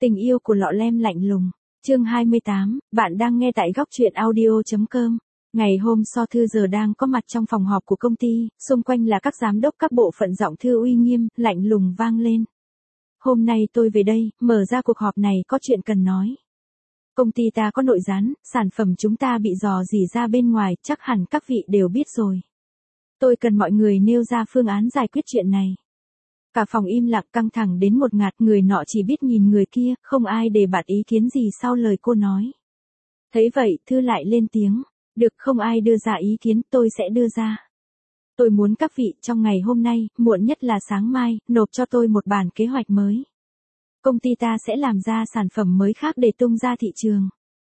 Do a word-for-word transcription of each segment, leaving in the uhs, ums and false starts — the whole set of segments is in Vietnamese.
Tình yêu của lọ lem lạnh lùng. Chương hai mươi tám, bạn đang nghe tại góc truyện audio.com. Ngày hôm so Thư giờ đang có mặt trong phòng họp của công ty, xung quanh là các giám đốc các bộ phận, giọng Thư uy nghiêm, lạnh lùng vang lên. Hôm nay tôi về đây, mở ra cuộc họp này có chuyện cần nói. Công ty ta có nội gián, sản phẩm chúng ta bị dò dỉ ra bên ngoài, chắc hẳn các vị đều biết rồi. Tôi cần mọi người nêu ra phương án giải quyết chuyện này. Cả phòng im lặng căng thẳng đến một ngạt, người nọ chỉ biết nhìn người kia, không ai đề bạt ý kiến gì sau lời cô nói. Thấy vậy, Thư lại lên tiếng, được, không ai đưa ra ý kiến, tôi sẽ đưa ra. Tôi muốn các vị trong ngày hôm nay, muộn nhất là sáng mai, nộp cho tôi một bản kế hoạch mới. Công ty ta sẽ làm ra sản phẩm mới khác để tung ra thị trường.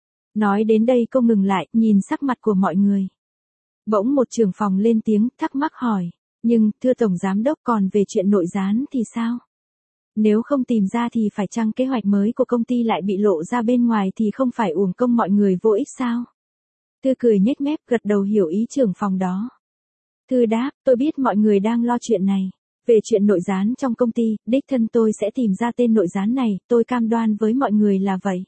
Nói đến đây cô ngừng lại, nhìn sắc mặt của mọi người. Bỗng một trưởng phòng lên tiếng, thắc mắc hỏi. Nhưng, thưa Tổng Giám Đốc, còn về chuyện nội gián thì sao? Nếu không tìm ra thì phải chăng kế hoạch mới của công ty lại bị lộ ra bên ngoài thì không phải uổng công mọi người vô ích sao? Thư cười nhếch mép, gật đầu hiểu ý trưởng phòng đó. Thư đáp, tôi biết mọi người đang lo chuyện này. Về chuyện nội gián trong công ty, đích thân tôi sẽ tìm ra tên nội gián này, tôi cam đoan với mọi người là vậy.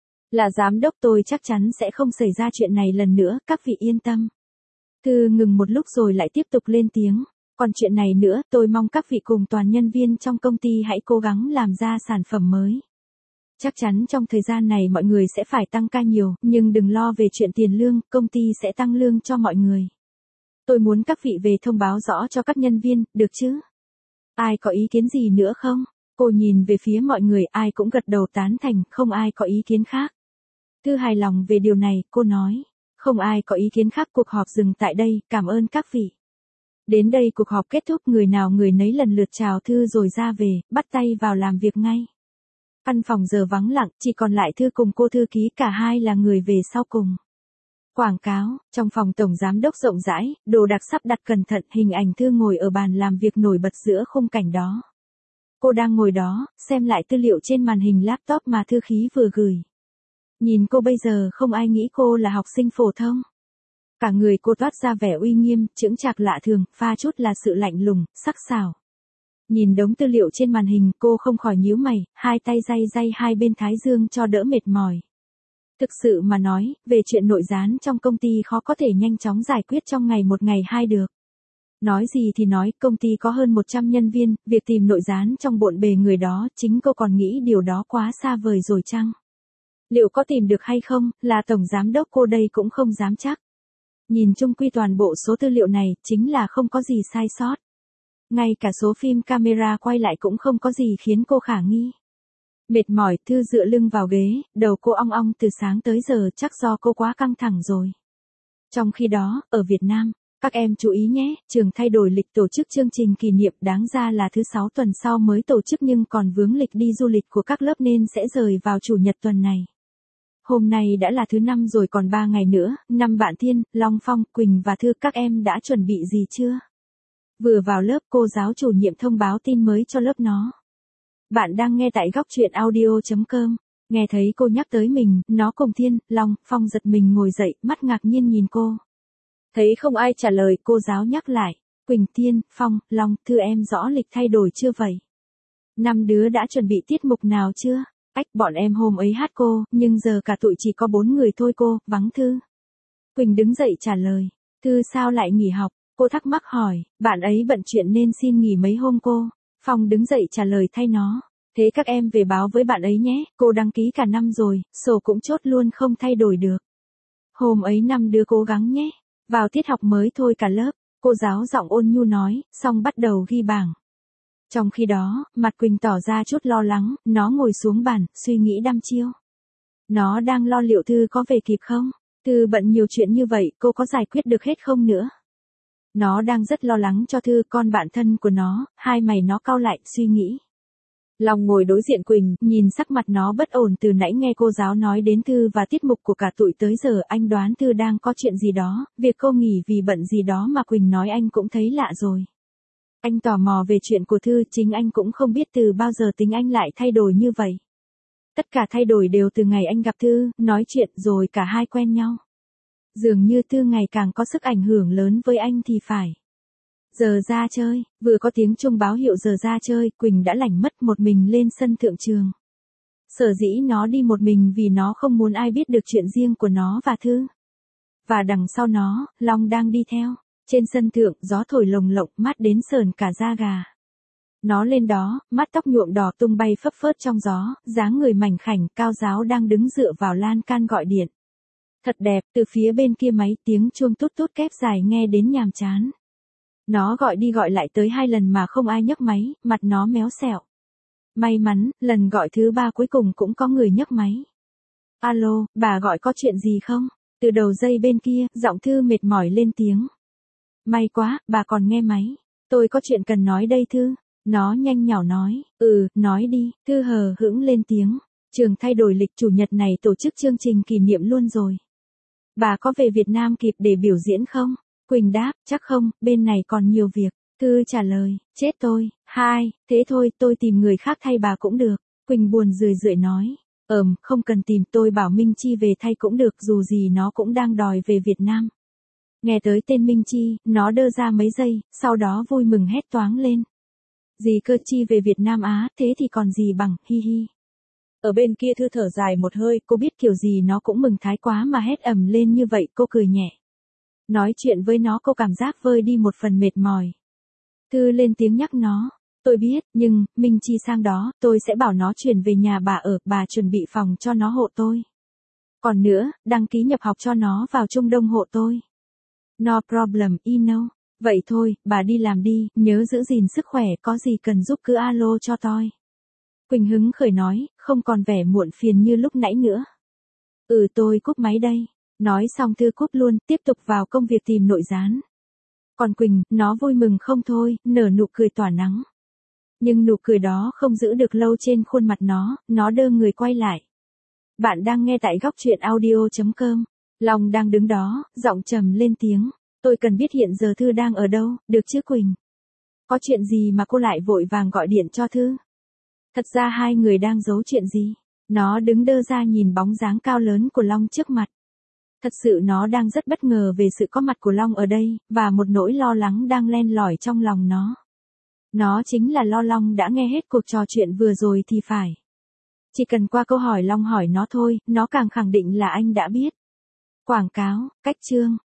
Là giám đốc tôi chắc chắn sẽ không xảy ra chuyện này lần nữa, các vị yên tâm. Thư ngừng một lúc rồi lại tiếp tục lên tiếng. Còn chuyện này nữa, tôi mong các vị cùng toàn nhân viên trong công ty hãy cố gắng làm ra sản phẩm mới. Chắc chắn trong thời gian này mọi người sẽ phải tăng ca nhiều, nhưng đừng lo về chuyện tiền lương, công ty sẽ tăng lương cho mọi người. Tôi muốn các vị về thông báo rõ cho các nhân viên, được chứ? Ai có ý kiến gì nữa không? Cô nhìn về phía mọi người, ai cũng gật đầu tán thành, không ai có ý kiến khác. Thư hài lòng về điều này, cô nói. Không ai có ý kiến khác, cuộc họp dừng tại đây, cảm ơn các vị. Đến đây cuộc họp kết thúc, người nào người nấy lần lượt chào Thư rồi ra về, bắt tay vào làm việc ngay. Căn phòng giờ vắng lặng, chỉ còn lại Thư cùng cô thư ký, cả hai là người về sau cùng. Quảng cáo, trong phòng Tổng Giám Đốc rộng rãi, đồ đạc sắp đặt cẩn thận, hình ảnh Thư ngồi ở bàn làm việc nổi bật giữa khung cảnh đó. Cô đang ngồi đó, xem lại tư liệu trên màn hình laptop mà thư ký vừa gửi. Nhìn cô bây giờ không ai nghĩ cô là học sinh phổ thông. Cả người cô toát ra vẻ uy nghiêm, chững chạc lạ thường, pha chút là sự lạnh lùng, sắc sảo. Nhìn đống tư liệu trên màn hình, cô không khỏi nhíu mày, hai tay day day hai bên thái dương cho đỡ mệt mỏi. Thực sự mà nói, về chuyện nội gián trong công ty khó có thể nhanh chóng giải quyết trong ngày một ngày hai được. Nói gì thì nói, công ty có hơn một trăm nhân viên, việc tìm nội gián trong bộn bề người đó, chính cô còn nghĩ điều đó quá xa vời rồi chăng? Liệu có tìm được hay không, là Tổng Giám Đốc cô đây cũng không dám chắc. Nhìn chung quy toàn bộ số tư liệu này, chính là không có gì sai sót. Ngay cả số phim camera quay lại cũng không có gì khiến cô khả nghi. Mệt mỏi, Thư dựa lưng vào ghế, đầu cô ong ong từ sáng tới giờ, chắc do cô quá căng thẳng rồi. Trong khi đó, ở Việt Nam, các em chú ý nhé, trường thay đổi lịch tổ chức chương trình kỷ niệm, đáng ra là thứ sáu tuần sau mới tổ chức nhưng còn vướng lịch đi du lịch của các lớp nên sẽ rời vào chủ nhật tuần này. Hôm nay đã là thứ năm rồi, còn ba ngày nữa, năm bạn Thiên, Long Phong, Quỳnh và Thư, các em đã chuẩn bị gì chưa? Vừa vào lớp, cô giáo chủ nhiệm thông báo tin mới cho lớp nó. Bạn đang nghe tại góc truyện audio.com. Nghe thấy cô nhắc tới mình, nó cùng Thiên, Long, Phong giật mình ngồi dậy, mắt ngạc nhiên nhìn cô. Thấy không ai trả lời, cô giáo nhắc lại. Quỳnh, Thiên, Phong, Long, Thư, em rõ lịch thay đổi chưa vậy? Năm đứa đã chuẩn bị tiết mục nào chưa? Ách, bọn em hôm ấy hát cô, nhưng giờ cả tụi chỉ có bốn người thôi cô, vắng Thư. Quỳnh đứng dậy trả lời. Thư sao lại nghỉ học? Cô thắc mắc hỏi, bạn ấy bận chuyện nên xin nghỉ mấy hôm cô. Phong đứng dậy trả lời thay nó. Thế các em về báo với bạn ấy nhé, cô đăng ký cả năm rồi, sổ cũng chốt luôn không thay đổi được. Hôm ấy năm đứa cố gắng nhé. Vào tiết học mới thôi cả lớp, cô giáo giọng ôn nhu nói, xong bắt đầu ghi bảng. Trong khi đó, mặt Quỳnh tỏ ra chút lo lắng, nó ngồi xuống bàn, suy nghĩ đăm chiêu. Nó đang lo liệu Thư có về kịp không? Thư bận nhiều chuyện như vậy, cô có giải quyết được hết không nữa? Nó đang rất lo lắng cho Thư, con bạn thân của nó, hai mày nó cau lại, suy nghĩ. Long ngồi đối diện Quỳnh, nhìn sắc mặt nó bất ổn, từ nãy nghe cô giáo nói đến Thư và tiết mục của cả tụi tới giờ, anh đoán Thư đang có chuyện gì đó, việc cô nghỉ vì bận gì đó mà Quỳnh nói anh cũng thấy lạ rồi. Anh tò mò về chuyện của Thư, chính anh cũng không biết từ bao giờ tính anh lại thay đổi như vậy. Tất cả thay đổi đều từ ngày anh gặp Thư, nói chuyện rồi cả hai quen nhau. Dường như Thư ngày càng có sức ảnh hưởng lớn với anh thì phải. Giờ ra chơi, vừa có tiếng chuông báo hiệu giờ ra chơi, Quỳnh đã lảnh mất một mình lên sân thượng trường. Sở dĩ nó đi một mình vì nó không muốn ai biết được chuyện riêng của nó và Thư. Và đằng sau nó, Long đang đi theo. Trên sân thượng, gió thổi lồng lộng, mát đến sờn cả da gà. Nó lên đó, mắt tóc nhuộm đỏ tung bay phấp phớt trong gió, dáng người mảnh khảnh, cao ráo đang đứng dựa vào lan can gọi điện. Thật đẹp, từ phía bên kia máy tiếng chuông tút tút kép dài nghe đến nhàm chán. Nó gọi đi gọi lại tới hai lần mà không ai nhấc máy, mặt nó méo xẹo. May mắn, lần gọi thứ ba cuối cùng cũng có người nhấc máy. Alo, bà gọi có chuyện gì không? Từ đầu dây bên kia, giọng Thư mệt mỏi lên tiếng. May quá, bà còn nghe máy. Tôi có chuyện cần nói đây Thư. Nó nhanh nhảu nói, ừ, nói đi. Thư hờ hững lên tiếng. Trường thay đổi lịch chủ nhật này tổ chức chương trình kỷ niệm luôn rồi. Bà có về Việt Nam kịp để biểu diễn không? Quỳnh đáp, chắc không, bên này còn nhiều việc. Thư trả lời, chết tôi. Hai, thế thôi, tôi tìm người khác thay bà cũng được. Quỳnh buồn rười rượi nói, ờm, không cần tìm, tôi bảo Minh Chi về thay cũng được, dù gì nó cũng đang đòi về Việt Nam. Nghe tới tên Minh Chi, nó đơ ra mấy giây, sau đó vui mừng hét toáng lên. Gì cơ, Chi về Việt Nam á, thế thì còn gì bằng, hi hi. Ở bên kia Thư thở dài một hơi, cô biết kiểu gì nó cũng mừng thái quá mà hét ầm lên như vậy, cô cười nhẹ. Nói chuyện với nó cô cảm giác vơi đi một phần mệt mỏi. Thư lên tiếng nhắc nó. Tôi biết, nhưng, Minh Chi sang đó, tôi sẽ bảo nó chuyển về nhà bà ở, bà chuẩn bị phòng cho nó hộ tôi. Còn nữa, đăng ký nhập học cho nó vào Trung Đông hộ tôi. No problem, you know. Vậy thôi, bà đi làm đi, nhớ giữ gìn sức khỏe, có gì cần giúp cứ alo cho tôi. Quỳnh hứng khởi nói, không còn vẻ muộn phiền như lúc nãy nữa. Ừ, tôi cúp máy đây. Nói xong Thư cúp luôn, tiếp tục vào công việc tìm nội gián. Còn Quỳnh, nó vui mừng không thôi, nở nụ cười tỏa nắng. Nhưng nụ cười đó không giữ được lâu trên khuôn mặt nó, nó đơ người quay lại. Bạn đang nghe tại góc truyện audio chấm com. Long đang đứng đó, giọng trầm lên tiếng. Tôi cần biết hiện giờ Thư đang ở đâu, được chứ Quỳnh? Có chuyện gì mà cô lại vội vàng gọi điện cho Thư? Thật ra hai người đang giấu chuyện gì? Nó đứng đơ ra nhìn bóng dáng cao lớn của Long trước mặt. Thật sự nó đang rất bất ngờ về sự có mặt của Long ở đây, và một nỗi lo lắng đang len lỏi trong lòng nó. Nó chính là lo Long đã nghe hết cuộc trò chuyện vừa rồi thì phải. Chỉ cần qua câu hỏi Long hỏi nó thôi, nó càng khẳng định là anh đã biết. Quảng cáo, cách chương.